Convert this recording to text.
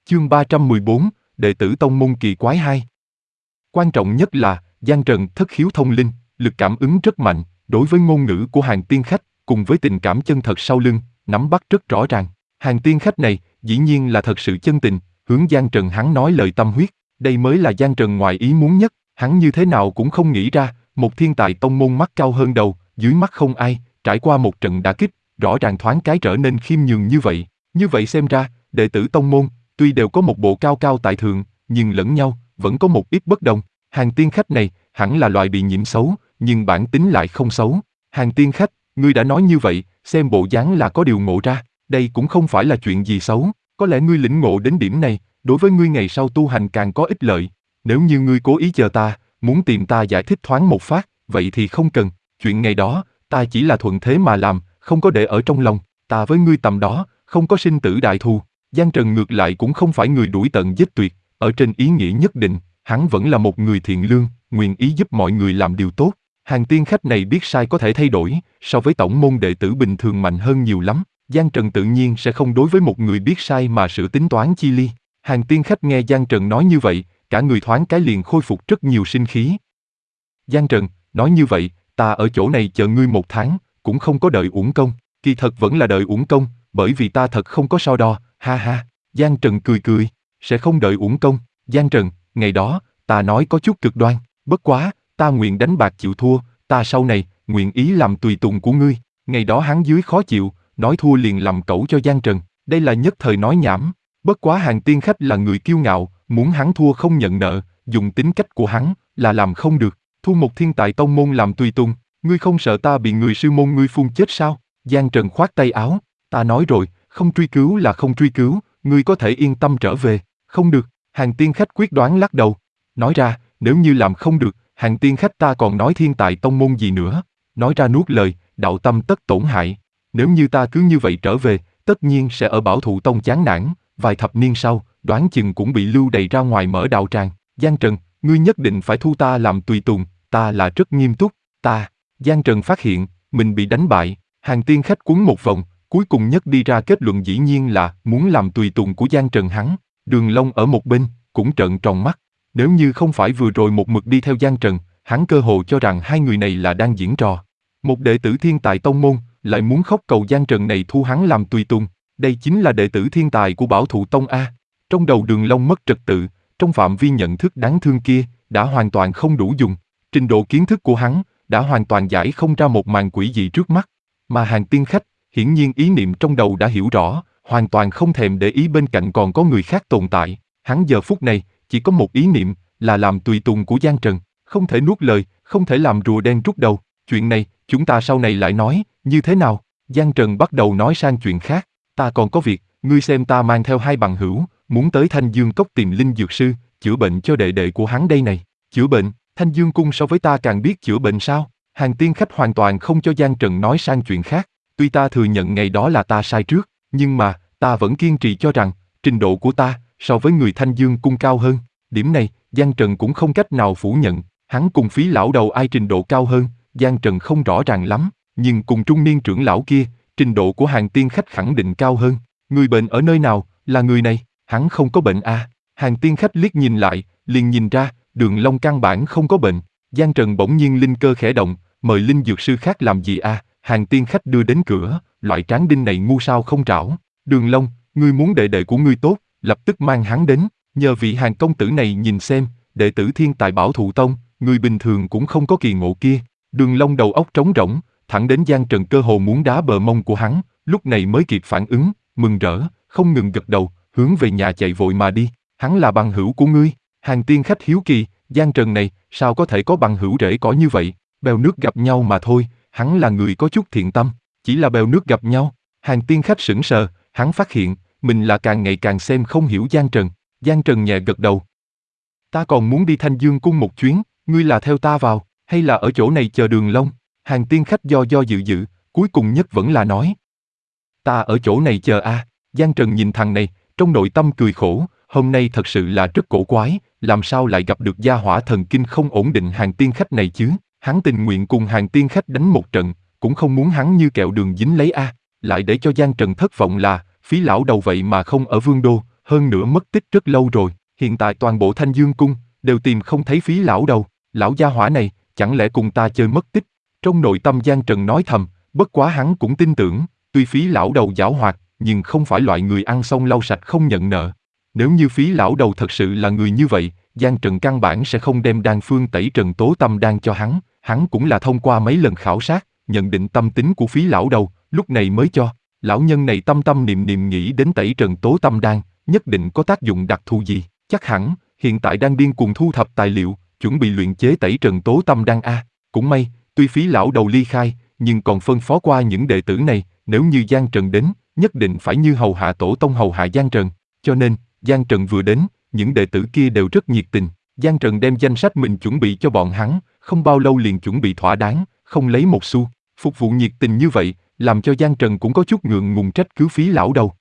Chương 314, Đệ tử Tông môn kỳ quái 2. Quan trọng nhất là, Giang Trần thất khiếu thông linh, lực cảm ứng rất mạnh, đối với ngôn ngữ của hàng tiên khách, cùng với tình cảm chân thật sau lưng, nắm bắt rất rõ ràng. Hàng tiên khách này, dĩ nhiên là thật sự chân tình, hướng Giang Trần hắn nói lời tâm huyết, đây mới là Giang Trần ngoài ý muốn nhất, hắn như thế nào cũng không nghĩ ra, một thiên tài tông môn mắt cao hơn đầu, dưới mắt không ai, trải qua một trận đả kích, rõ ràng thoáng cái trở nên khiêm nhường như vậy. Như vậy xem ra, đệ tử tông môn, tuy đều có một bộ cao cao tại thượng, nhưng lẫn nhau, vẫn có một ít bất đồng. Hàng tiên khách này, hẳn là loại bị nhiễm xấu, nhưng bản tính lại không xấu. Hàng tiên khách, ngươi đã nói như vậy, xem bộ dáng là có điều ngộ ra, đây cũng không phải là chuyện gì xấu, có lẽ ngươi lĩnh ngộ đến điểm này, đối với ngươi ngày sau tu hành càng có ích lợi. Nếu như ngươi cố ý chờ ta, muốn tìm ta giải thích thoáng một phát, vậy thì không cần, chuyện ngày đó, ta chỉ là thuận thế mà làm, không có để ở trong lòng, ta với ngươi tầm đó, không có sinh tử đại thù. Giang Trần ngược lại cũng không phải người đuổi tận giết tuyệt, ở trên ý nghĩa nhất định, hắn vẫn là một người thiện lương, nguyện ý giúp mọi người làm điều tốt. Hàng tiên khách này biết sai có thể thay đổi, so với tổng môn đệ tử bình thường mạnh hơn nhiều lắm. Giang Trần tự nhiên sẽ không đối với một người biết sai mà sửa tính toán chi ly. Hàng tiên khách nghe Giang Trần nói như vậy, cả người thoáng cái liền khôi phục rất nhiều sinh khí. Giang Trần, nói như vậy, ta ở chỗ này chờ ngươi 1 tháng, cũng không có đợi uổng công, kỳ thật vẫn là đợi uổng công, bởi vì ta thật không có so đo, ha ha. Giang Trần cười cười, sẽ không đợi uổng công. Giang Trần, ngày đó, ta nói có chút cực đoan, bất quá, ta nguyện đánh bạc chịu thua, ta sau này, nguyện ý làm tùy tùng của ngươi. Ngày đó hắn dưới khó chịu, nói thua liền làm cẩu cho Giang Trần, đây là nhất thời nói nhảm. Bất quá hàng tiên khách là người kiêu ngạo, muốn hắn thua không nhận nợ, dùng tính cách của hắn, là làm không được. Thu một thiên tài tông môn làm tùy tùng, ngươi không sợ ta bị người sư môn ngươi phun chết sao? Giang Trần khoát tay áo, ta nói rồi, không truy cứu là không truy cứu, ngươi có thể yên tâm trở về. Không được, hàng tiên khách quyết đoán lắc đầu. Nói ra, nếu như làm không được, hàng tiên khách ta còn nói thiên tài tông môn gì nữa. Nói ra nuốt lời, đạo tâm tất tổn hại. Nếu như ta cứ như vậy trở về, tất nhiên sẽ ở Bảo Thụ Tông chán nản, vài thập niên sau, đoán chừng cũng bị lưu đày ra ngoài mở đạo tràng. Giang Trần, ngươi nhất định phải thu ta làm tùy tùng, ta là rất nghiêm túc, ta. Giang Trần phát hiện, mình bị đánh bại, hàng tiên khách quấn một vòng, cuối cùng nhất đi ra kết luận dĩ nhiên là muốn làm tùy tùng của Giang Trần hắn. Đường Long ở một bên, cũng trợn tròn mắt, nếu như không phải vừa rồi một mực đi theo Giang Trần, hắn cơ hồ cho rằng hai người này là đang diễn trò. Một đệ tử thiên tài tông môn, lại muốn khóc cầu Giang Trần này thu hắn làm tùy tùng, đây chính là đệ tử thiên tài của Bảo Thụ Tông A. Trong đầu Đường Long mất trật tự, trong phạm vi nhận thức đáng thương kia, đã hoàn toàn không đủ dùng. Trình độ kiến thức của hắn, đã hoàn toàn giải không ra một màn quỷ dị trước mắt. Mà hàng tiên khách, hiển nhiên ý niệm trong đầu đã hiểu rõ, hoàn toàn không thèm để ý bên cạnh còn có người khác tồn tại. Hắn giờ phút này, chỉ có một ý niệm, là làm tùy tùng của Giang Trần, không thể nuốt lời, không thể làm rùa đen rút đầu. Chuyện này, chúng ta sau này lại nói, như thế nào? Giang Trần bắt đầu nói sang chuyện khác, ta còn có việc, ngươi xem ta mang theo 2 bằng hữu, muốn tới Thanh Dương Cốc tìm linh dược sư, chữa bệnh cho đệ đệ của hắn đây này. Chữa bệnh? Thanh Dương Cung so với ta càng biết chữa bệnh sao? Hàng tiên khách hoàn toàn không cho Giang Trần nói sang chuyện khác, tuy ta thừa nhận ngày đó là ta sai trước, nhưng mà, ta vẫn kiên trì cho rằng, trình độ của ta, so với người Thanh Dương Cung cao hơn. Điểm này, Giang Trần cũng không cách nào phủ nhận, hắn cùng Phí lão đầu ai trình độ cao hơn, Giang Trần không rõ ràng lắm, nhưng cùng trung niên trưởng lão kia, trình độ của hàng tiên khách khẳng định cao hơn. Người bệnh ở nơi nào, là người này, hắn không có bệnh à? Hàng tiên khách liếc nhìn lại, liền nhìn ra, Đường Long căn bản không có bệnh. Giang Trần bỗng nhiên linh cơ khẽ động, mời linh dược sư khác làm gì à? Hàng tiên khách đưa đến cửa, loại tráng đinh này ngu sao không trảo. Đường Long, ngươi muốn đệ đệ của ngươi tốt, lập tức mang hắn đến, nhờ vị hàng công tử này nhìn xem, đệ tử thiên tài Bảo Thụ Tông, người bình thường cũng không có kỳ ngộ kia. Đường Long đầu óc trống rỗng, thẳng đến Giang Trần cơ hồ muốn đá bờ mông của hắn, lúc này mới kịp phản ứng, mừng rỡ, không ngừng gật đầu, hướng về nhà chạy vội mà đi. Hắn là bằng hữu của ngươi? Hàng tiên khách hiếu kỳ, Giang Trần này, sao có thể có bằng hữu rễ cỏ như vậy? Bèo nước gặp nhau mà thôi, hắn là người có chút thiện tâm, chỉ là bèo nước gặp nhau. Hàng tiên khách sững sờ, hắn phát hiện, mình là càng ngày càng xem không hiểu Giang Trần. Giang Trần nhẹ gật đầu. Ta còn muốn đi Thanh Dương Cung một chuyến, ngươi là theo ta vào, hay là ở chỗ này chờ Đường Long? Hàng tiên khách do dự, cuối cùng nhất vẫn là nói. Ta ở chỗ này chờ a. Giang Trần nhìn thằng này, trong nội tâm cười khổ, hôm nay thật sự là rất cổ quái, làm sao lại gặp được gia hỏa thần kinh không ổn định hàng tiên khách này chứ? Hắn tình nguyện cùng hàng tiên khách đánh một trận, cũng không muốn hắn như kẹo đường dính lấy a. Lại để cho Giang Trần thất vọng là, Phí lão đầu vậy mà không ở Vương Đô, hơn nữa mất tích rất lâu rồi, hiện tại toàn bộ Thanh Dương Cung đều tìm không thấy Phí lão đầu, lão gia hỏa này, chẳng lẽ cùng ta chơi mất tích? Trong nội tâm Giang Trần nói thầm, bất quá hắn cũng tin tưởng, tuy Phí lão đầu giảo hoạt, nhưng không phải loại người ăn xong lau sạch không nhận nợ. Nếu như Phí lão đầu thật sự là người như vậy, Giang Trần căn bản sẽ không đem đan phương tẩy trần tố tâm đan cho hắn cũng là thông qua mấy lần khảo sát, nhận định tâm tính của Phí lão đầu, lúc này mới cho. Lão nhân này tâm tâm niệm niệm nghĩ đến tẩy trần tố tâm đan, nhất định có tác dụng đặc thù gì, chắc hẳn, hiện tại đang điên cuồng thu thập tài liệu, chuẩn bị luyện chế tẩy trần tố tâm đan a. Cũng may, tuy Phí lão đầu ly khai, nhưng còn phân phó qua những đệ tử này, nếu như Giang Trần đến, nhất định phải như hầu hạ tổ tông hầu hạ Giang Trần, cho nên, Giang Trần vừa đến, những đệ tử kia đều rất nhiệt tình. Giang Trần đem danh sách mình chuẩn bị cho bọn hắn, không bao lâu liền chuẩn bị thỏa đáng, không lấy một xu. Phục vụ nhiệt tình như vậy, làm cho Giang Trần cũng có chút ngượng ngùng trách cứ Phí lão đầu.